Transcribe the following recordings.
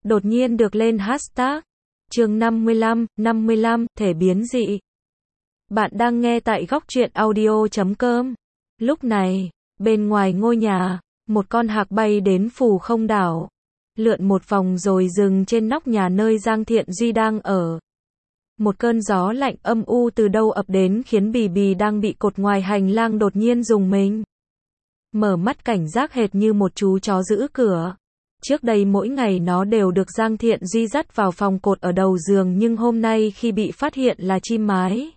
đột nhiên được lên hashtag. Chương 55, thể biến dị. Bạn đang nghe tại góc truyện audio.com. Lúc này, bên ngoài ngôi nhà, một con hạc bay đến Phù Không đảo, lượn một vòng rồi dừng trên nóc nhà nơi Giang Thiện Duy đang ở. Một cơn gió lạnh âm u từ đâu ập đến khiến Bì Bì đang bị cột ngoài hành lang đột nhiên rùng mình. Mở mắt cảnh giác hệt như một chú chó giữ cửa. Trước đây mỗi ngày nó đều được Giang Thiện Duy dắt vào phòng cột ở đầu giường, nhưng hôm nay khi bị phát hiện là chim mái,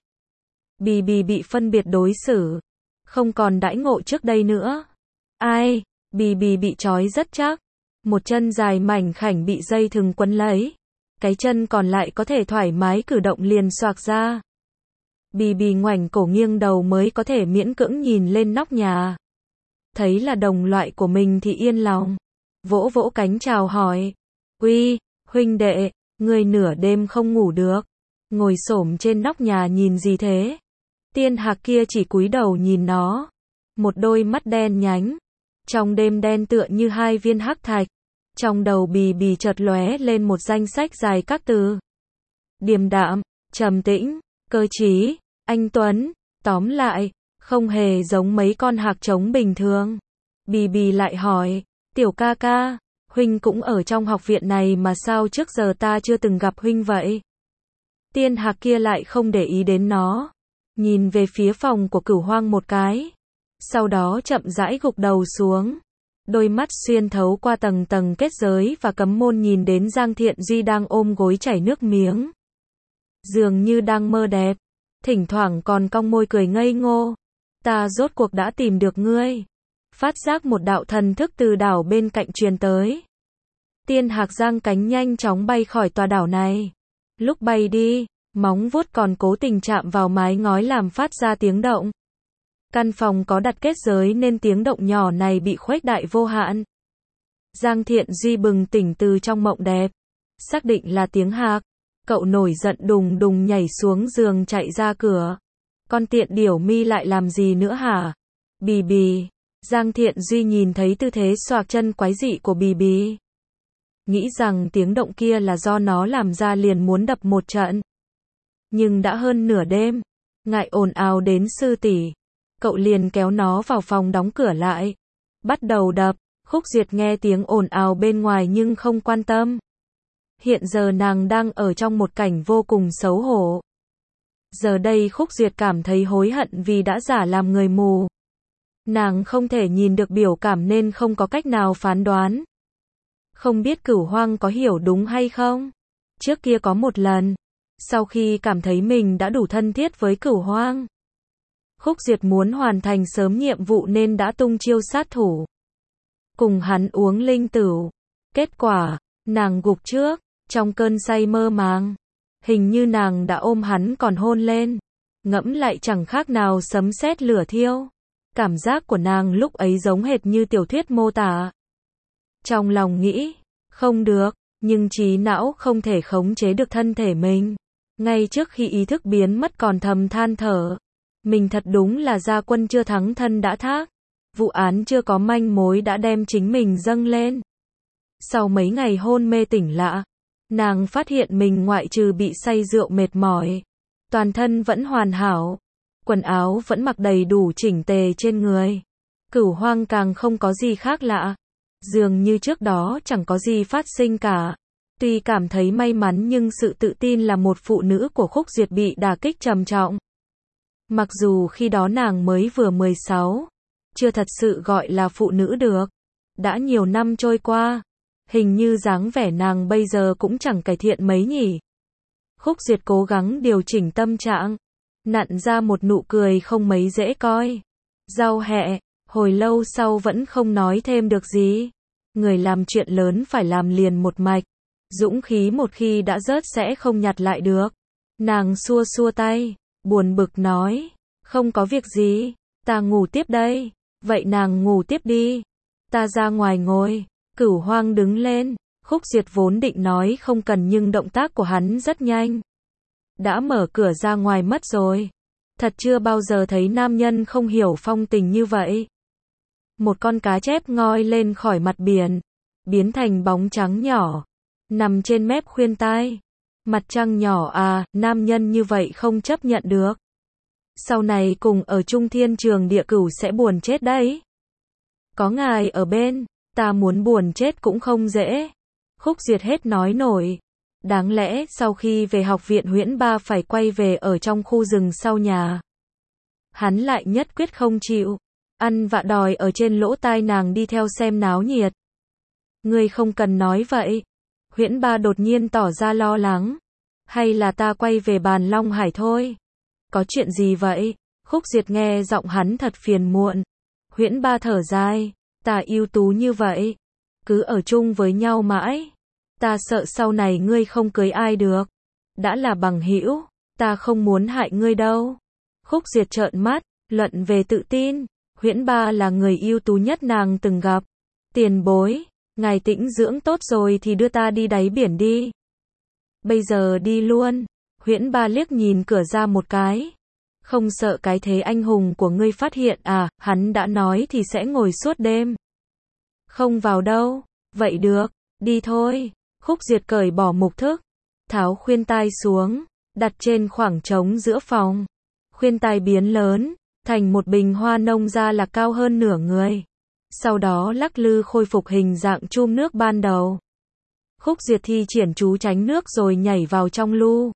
Bì Bì bị phân biệt đối xử, không còn đãi ngộ trước đây nữa. Ai, Bì Bì bị trói rất chắc, một chân dài mảnh khảnh bị dây thừng quấn lấy, cái chân còn lại có thể thoải mái cử động liền xoạc ra. Bì Bì ngoảnh cổ nghiêng đầu mới có thể miễn cưỡng nhìn lên nóc nhà. Thấy là đồng loại của mình thì yên lòng, vỗ vỗ cánh chào hỏi. Uy, huynh đệ, ngươi nửa đêm không ngủ được, ngồi xổm trên nóc nhà nhìn gì thế? Tiên hạc kia chỉ cúi đầu nhìn nó, một đôi mắt đen nhánh, trong đêm đen tựa như hai viên hắc thạch. Trong đầu Bì Bì chợt lóe lên một danh sách dài các từ: điềm đạm, trầm tĩnh, cơ trí, anh tuấn. Tóm lại, không hề giống mấy con hạc trống bình thường. Bì Bì lại hỏi, tiểu ca ca, huynh cũng ở trong học viện này mà sao trước giờ ta chưa từng gặp huynh vậy? Tiên hạc kia lại không để ý đến nó, nhìn về phía phòng của Cửu Hoang một cái, sau đó chậm rãi gục đầu xuống. Đôi mắt xuyên thấu qua tầng tầng kết giới và cấm môn nhìn đến Giang Thiện Duy đang ôm gối chảy nước miếng, dường như đang mơ đẹp, thỉnh thoảng còn cong môi cười ngây ngô. Ta rốt cuộc đã tìm được ngươi. Phát giác một đạo thần thức từ đảo bên cạnh truyền tới. Tiên hạc giang cánh nhanh chóng bay khỏi tòa đảo này. Lúc bay đi, móng vuốt còn cố tình chạm vào mái ngói làm phát ra tiếng động. Căn phòng có đặt kết giới nên tiếng động nhỏ này bị khuếch đại vô hạn. Giang Thiện Duy bừng tỉnh từ trong mộng đẹp, xác định là tiếng hạc. Cậu nổi giận đùng đùng nhảy xuống giường chạy ra cửa. Con tiện điểu mi lại làm gì nữa hả? Bì Bì. Giang Thiện Duy nhìn thấy tư thế xoạc chân quái dị của Bì Bì, nghĩ rằng tiếng động kia là do nó làm ra liền muốn đập một trận. Nhưng đã hơn nửa đêm, ngại ồn ào đến sư tỷ, cậu liền kéo nó vào phòng đóng cửa lại, bắt đầu đập. Khúc Duyệt nghe tiếng ồn ào bên ngoài nhưng không quan tâm. Hiện giờ nàng đang ở trong một cảnh vô cùng xấu hổ. Giờ đây Khúc Duyệt cảm thấy hối hận vì đã giả làm người mù. Nàng không thể nhìn được biểu cảm nên không có cách nào phán đoán. Không biết Cửu Hoang có hiểu đúng hay không? Trước kia có một lần, sau khi cảm thấy mình đã đủ thân thiết với Cửu Hoang, Khúc Duyệt muốn hoàn thành sớm nhiệm vụ nên đã tung chiêu sát thủ, cùng hắn uống linh tửu. Kết quả, nàng gục trước, trong cơn say mơ màng. Hình như nàng đã ôm hắn còn hôn lên. Ngẫm lại chẳng khác nào sấm sét lửa thiêu. Cảm giác của nàng lúc ấy giống hệt như tiểu thuyết mô tả. Trong lòng nghĩ, không được, nhưng trí não không thể khống chế được thân thể mình. Ngay trước khi ý thức biến mất còn thầm than thở. Mình thật đúng là gia quân chưa thắng thân đã thác. Vụ án chưa có manh mối đã đem chính mình dâng lên. Sau mấy ngày hôn mê tỉnh lạ, nàng phát hiện mình ngoại trừ bị say rượu mệt mỏi, toàn thân vẫn hoàn hảo, quần áo vẫn mặc đầy đủ chỉnh tề trên người. Cửu Hoang càng không có gì khác lạ, dường như trước đó chẳng có gì phát sinh cả. Tuy cảm thấy may mắn nhưng sự tự tin là một phụ nữ của Khúc Duyệt bị đả kích trầm trọng. Mặc dù khi đó nàng mới vừa 16, chưa thật sự gọi là phụ nữ được. Đã nhiều năm trôi qua, hình như dáng vẻ nàng bây giờ cũng chẳng cải thiện mấy nhỉ. Khúc Duyệt cố gắng điều chỉnh tâm trạng, nặn ra một nụ cười không mấy dễ coi. Rau hẹ, hồi lâu sau vẫn không nói thêm được gì. Người làm chuyện lớn phải làm liền một mạch. Dũng khí một khi đã rớt sẽ không nhặt lại được. Nàng xua xua tay, buồn bực nói, không có việc gì, ta ngủ tiếp đây. Vậy nàng ngủ tiếp đi, ta ra ngoài ngồi. Cửu Hoang đứng lên, Khúc Duyệt vốn định nói không cần nhưng động tác của hắn rất nhanh. Đã mở cửa ra ngoài mất rồi. Thật chưa bao giờ thấy nam nhân không hiểu phong tình như vậy. Một con cá chép ngoi lên khỏi mặt biển, biến thành bóng trắng nhỏ. nằm trên mép khuyên tai. Mặt trăng nhỏ à, nam nhân như vậy không chấp nhận được. Sau này cùng ở chung thiên trường địa cửu sẽ buồn chết đấy. Có ngài ở bên, ta muốn buồn chết cũng không dễ. Khúc Duyệt hết nói nổi. Đáng lẽ sau khi về học viện Huyễn Ba phải quay về ở trong khu rừng sau nhà. Hắn lại nhất quyết không chịu. Ăn vạ đòi ở trên lỗ tai nàng đi theo xem náo nhiệt. Ngươi không cần nói vậy. Huyễn Ba đột nhiên tỏ ra lo lắng. Hay là ta quay về bàn Long Hải thôi? Có chuyện gì vậy? Khúc Duyệt nghe giọng hắn thật phiền muộn. Huyễn Ba thở dài. Ta ưu tú như vậy. Cứ ở chung với nhau mãi. Ta sợ sau này ngươi không cưới ai được. Đã là bằng hữu, ta không muốn hại ngươi đâu. Khúc Duyệt trợn mắt, luận về tự tin. Huyễn Ba là người ưu tú nhất nàng từng gặp. Tiền bối, ngài tĩnh dưỡng tốt rồi thì đưa ta đi đáy biển đi. Bây giờ đi luôn. Huyễn Ba liếc nhìn cửa ra một cái. Không sợ cái thế anh hùng của ngươi phát hiện à, hắn đã nói thì sẽ ngồi suốt đêm. Không vào đâu. Vậy được, đi thôi. Khúc Duyệt cởi bỏ mục thức, tháo khuyên tai xuống, đặt trên khoảng trống giữa phòng. Khuyên tai biến lớn, thành một bình hoa nông ra là cao hơn nửa người. Sau đó lắc lư khôi phục hình dạng chum nước ban đầu. Khúc Duyệt thi triển chú tránh nước rồi nhảy vào trong lu.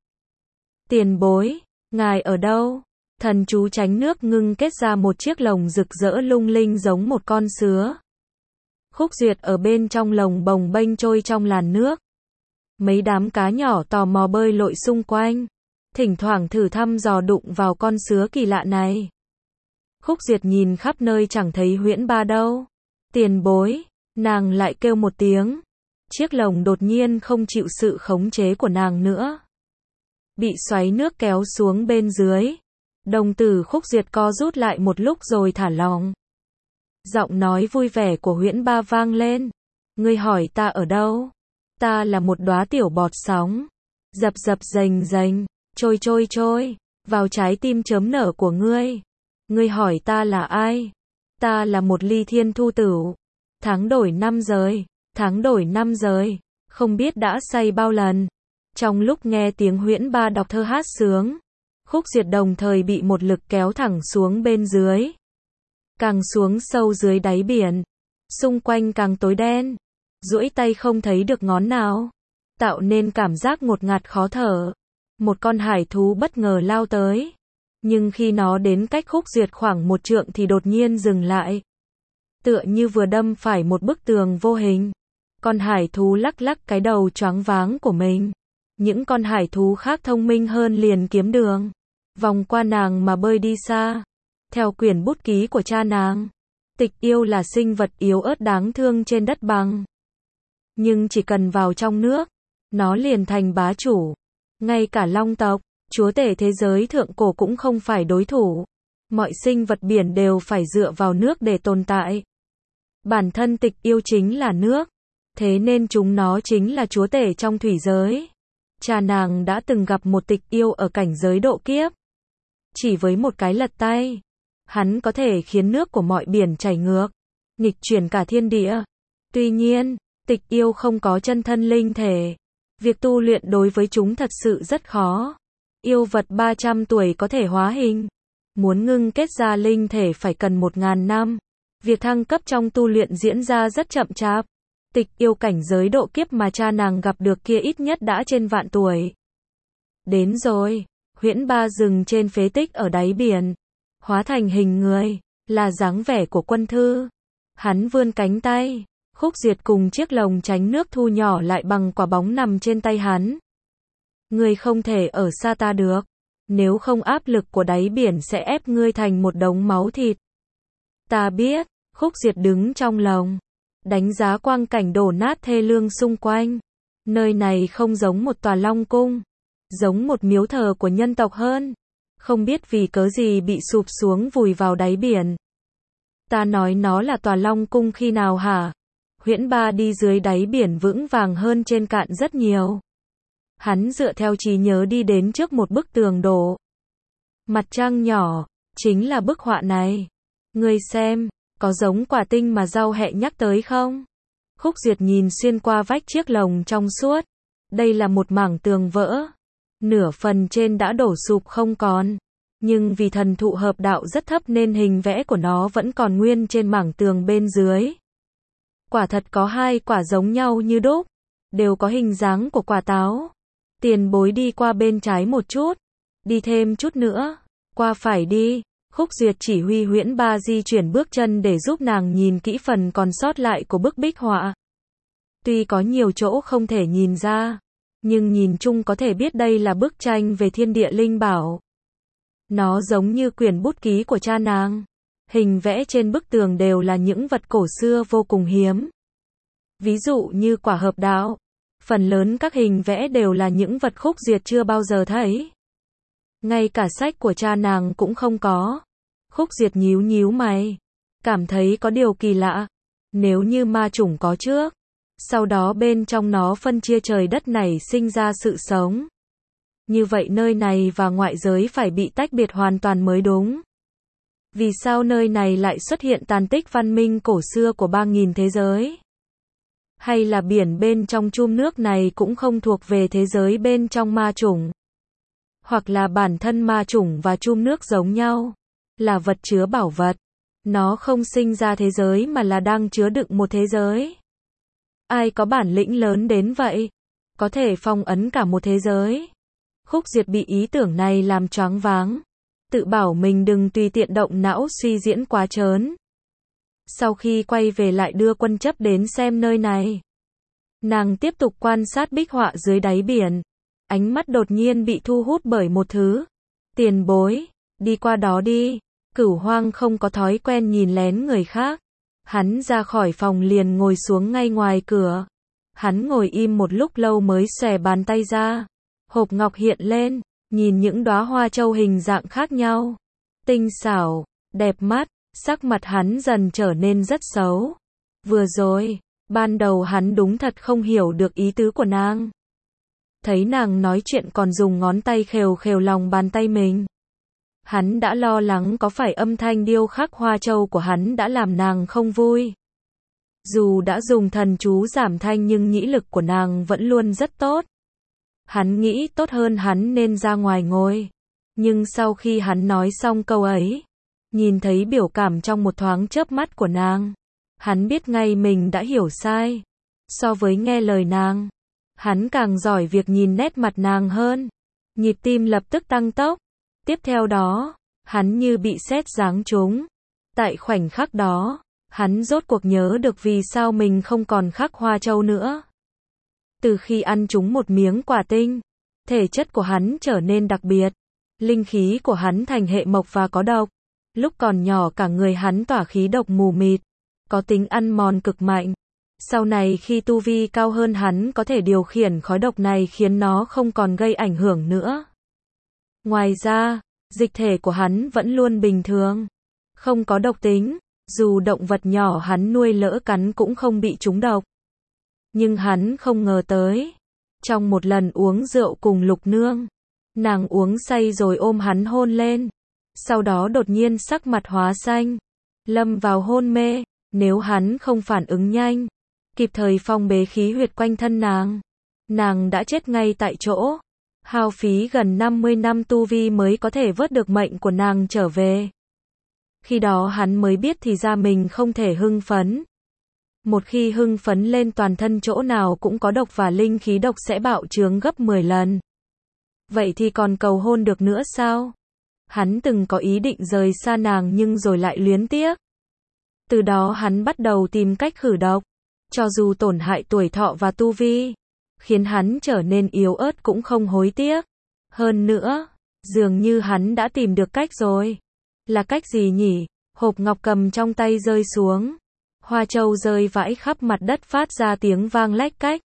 Tiền bối, ngài ở đâu? Thần chú tránh nước ngưng kết ra một chiếc lồng rực rỡ lung linh giống một con sứa. Khúc Duyệt ở bên trong lồng bồng bênh trôi trong làn nước. Mấy đám cá nhỏ tò mò bơi lội xung quanh, thỉnh thoảng thử thăm dò đụng vào con sứa kỳ lạ này. Khúc Duyệt nhìn khắp nơi chẳng thấy Huyễn Ba đâu. Tiền bối, nàng lại kêu một tiếng. Chiếc lồng đột nhiên không chịu sự khống chế của nàng nữa. Bị xoáy nước kéo xuống bên dưới. Đồng tử Khúc Duyệt co rút lại một lúc rồi thả lỏng. Giọng nói vui vẻ của Huyễn Ba vang lên. Ngươi hỏi ta ở đâu? Ta là một đóa tiểu bọt sóng. Dập dập rành rành, trôi trôi trôi, vào trái tim chớm nở của ngươi. Ngươi hỏi ta là ai? Ta là một ly thiên thu tử. Tháng đổi năm giới, tháng đổi năm giới, không biết đã say bao lần. Trong lúc nghe tiếng Huyễn Ba đọc thơ hát sướng, Khúc Duyệt đồng thời bị một lực kéo thẳng xuống bên dưới. Càng xuống sâu dưới đáy biển, xung quanh càng tối đen, duỗi tay không thấy được ngón nào, tạo nên cảm giác ngột ngạt khó thở. Một con hải thú bất ngờ lao tới, nhưng khi nó đến cách Khúc Duyệt khoảng 1 trượng thì đột nhiên dừng lại. Tựa như vừa đâm phải một bức tường vô hình. Con hải thú lắc lắc cái đầu choáng váng của mình. Những con hải thú khác thông minh hơn liền kiếm đường, vòng qua nàng mà bơi đi xa. Theo quyển bút ký của cha nàng, tịch yêu là sinh vật yếu ớt đáng thương trên đất bằng. Nhưng chỉ cần vào trong nước, nó liền thành bá chủ. Ngay cả long tộc, chúa tể thế giới thượng cổ cũng không phải đối thủ. Mọi sinh vật biển đều phải dựa vào nước để tồn tại. Bản thân tịch yêu chính là nước, thế nên chúng nó chính là chúa tể trong thủy giới. Cha nàng đã từng gặp một tịch yêu ở cảnh giới độ kiếp. Chỉ với một cái lật tay, hắn có thể khiến nước của mọi biển chảy ngược, nghịch chuyển cả thiên địa. Tuy nhiên, tịch yêu không có chân thân linh thể. Việc tu luyện đối với chúng thật sự rất khó. Yêu vật 300 tuổi có thể hóa hình. Muốn ngưng kết ra linh thể phải cần 1000 năm. Việc thăng cấp trong tu luyện diễn ra rất chậm chạp. Tịch yêu cảnh giới độ kiếp mà cha nàng gặp được kia ít nhất đã trên vạn tuổi. Đến rồi, Huyễn Ba dừng trên phế tích ở đáy biển, hóa thành hình người, là dáng vẻ của Quân Thư. Hắn vươn cánh tay, Khúc Duyệt cùng chiếc lồng tránh nước thu nhỏ lại bằng quả bóng nằm trên tay hắn. Ngươi không thể ở xa ta được, nếu không áp lực của đáy biển sẽ ép ngươi thành một đống máu thịt. Ta biết. Khúc Duyệt đứng trong lồng, đánh giá quang cảnh đổ nát thê lương xung quanh. Nơi này không giống một tòa long cung, giống một miếu thờ của nhân tộc hơn. Không biết vì cớ gì bị sụp xuống vùi vào đáy biển. Ta nói nó là tòa long cung khi nào hả? Huyễn Ba đi dưới đáy biển vững vàng hơn trên cạn rất nhiều. Hắn dựa theo trí nhớ đi đến trước một bức tường đổ. Mặt trăng nhỏ, chính là bức họa này. Ngươi xem, có giống quả tinh mà rau hẹ nhắc tới không? Khúc Duyệt nhìn xuyên qua vách chiếc lồng trong suốt. Đây là một mảng tường vỡ. Nửa phần trên đã đổ sụp không còn. Nhưng vì thần thụ hợp đạo rất thấp nên hình vẽ của nó vẫn còn nguyên trên mảng tường bên dưới. Quả thật có 2 quả giống nhau như đúc. Đều có hình dáng của quả táo. Tiền bối đi qua bên trái một chút. Đi thêm chút nữa. Qua phải đi. Khúc Duyệt chỉ huy Huyễn Ba di chuyển bước chân để giúp nàng nhìn kỹ phần còn sót lại của bức bích họa. Tuy có nhiều chỗ không thể nhìn ra, nhưng nhìn chung có thể biết đây là bức tranh về thiên địa linh bảo. Nó giống như quyển bút ký của cha nàng. Hình vẽ trên bức tường đều là những vật cổ xưa vô cùng hiếm. Ví dụ như quả hợp đạo. Phần lớn các hình vẽ đều là những vật Khúc Duyệt chưa bao giờ thấy. Ngay cả sách của cha nàng cũng không có. Khúc Duyệt nhíu nhíu mày. Cảm thấy có điều kỳ lạ. Nếu như ma chủng có trước. Sau đó bên trong nó phân chia trời đất này sinh ra sự sống. Như vậy nơi này và ngoại giới phải bị tách biệt hoàn toàn mới đúng. Vì sao nơi này lại xuất hiện tàn tích văn minh cổ xưa của 3.000 thế giới? Hay là biển bên trong chum nước này cũng không thuộc về thế giới bên trong ma chủng? Hoặc là bản thân ma chủng và chum nước giống nhau? Là vật chứa bảo vật. Nó không sinh ra thế giới mà là đang chứa đựng một thế giới. Ai có bản lĩnh lớn đến vậy? Có thể phong ấn cả một thế giới. Khúc Duyệt bị ý tưởng này làm choáng váng. Tự bảo mình đừng tùy tiện động não suy diễn quá trớn. Sau khi quay về lại đưa quân chấp đến xem nơi này. Nàng tiếp tục quan sát bích họa dưới đáy biển. Ánh mắt đột nhiên bị thu hút bởi một thứ. Tiền bối, đi qua đó đi. Cửu Hoang không có thói quen nhìn lén người khác. Hắn ra khỏi phòng liền ngồi xuống ngay ngoài cửa. Hắn ngồi im một lúc lâu mới xòe bàn tay ra. Hộp ngọc hiện lên, nhìn những đóa hoa châu hình dạng khác nhau. Tinh xảo, đẹp mắt, sắc mặt hắn dần trở nên rất xấu. Vừa rồi, ban đầu hắn đúng thật không hiểu được ý tứ của nàng. Thấy nàng nói chuyện còn dùng ngón tay khều khều lòng bàn tay mình. Hắn đã lo lắng có phải âm thanh điêu khắc hoa châu của hắn đã làm nàng không vui. Dù đã dùng thần chú giảm thanh nhưng nhĩ lực của nàng vẫn luôn rất tốt. Hắn nghĩ tốt hơn hắn nên ra ngoài ngồi. Nhưng sau khi hắn nói xong câu ấy, nhìn thấy biểu cảm trong một thoáng chớp mắt của nàng, hắn biết ngay mình đã hiểu sai. So với nghe lời nàng, hắn càng giỏi việc nhìn nét mặt nàng hơn. Nhịp tim lập tức tăng tốc. Tiếp theo đó, hắn như bị sét giáng trúng. Tại khoảnh khắc đó, hắn rốt cuộc nhớ được vì sao mình không còn khắc hoa châu nữa. Từ khi ăn trúng một miếng quả tinh, thể chất của hắn trở nên đặc biệt. Linh khí của hắn thành hệ mộc và có độc. Lúc còn nhỏ cả người hắn tỏa khí độc mù mịt, có tính ăn mòn cực mạnh. Sau này khi tu vi cao hơn hắn có thể điều khiển khói độc này khiến nó không còn gây ảnh hưởng nữa. Ngoài ra, dịch thể của hắn vẫn luôn bình thường, không có độc tính, dù động vật nhỏ hắn nuôi lỡ cắn cũng không bị trúng độc. Nhưng hắn không ngờ tới, trong một lần uống rượu cùng Lục Nương, nàng uống say rồi ôm hắn hôn lên, sau đó đột nhiên sắc mặt hóa xanh, lâm vào hôn mê. Nếu hắn không phản ứng nhanh, kịp thời phong bế khí huyệt quanh thân nàng đã chết ngay tại chỗ. Hao phí gần 50 năm tu vi mới có thể vớt được mệnh của nàng trở về. Khi đó hắn mới biết thì ra mình không thể hưng phấn. Một khi hưng phấn lên toàn thân chỗ nào cũng có độc và linh khí độc sẽ bạo trướng gấp 10 lần. Vậy thì còn cầu hôn được nữa sao? Hắn từng có ý định rời xa nàng nhưng rồi lại luyến tiếc. Từ đó hắn bắt đầu tìm cách khử độc, cho dù tổn hại tuổi thọ và tu vi, khiến hắn trở nên yếu ớt cũng không hối tiếc. Hơn nữa, dường như hắn đã tìm được cách rồi. Là cách gì nhỉ? Hộp ngọc cầm trong tay rơi xuống. Hoa châu rơi vãi khắp mặt đất phát ra tiếng vang lách cách.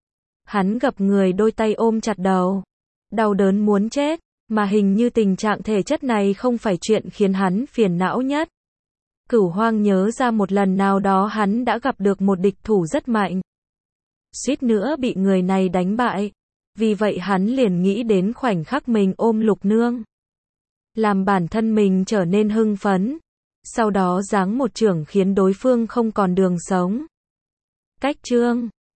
Hắn gập người đôi tay ôm chặt đầu. Đau đớn muốn chết, mà hình như tình trạng thể chất này không phải chuyện khiến hắn phiền não nhất. Cửu Hoang nhớ ra một lần nào đó hắn đã gặp được một địch thủ rất mạnh. Suýt nữa bị người này đánh bại. Vì vậy hắn liền nghĩ đến khoảnh khắc mình ôm Lục Nương. Làm bản thân mình trở nên hưng phấn. Sau đó giáng một chưởng khiến đối phương không còn đường sống. Cách chương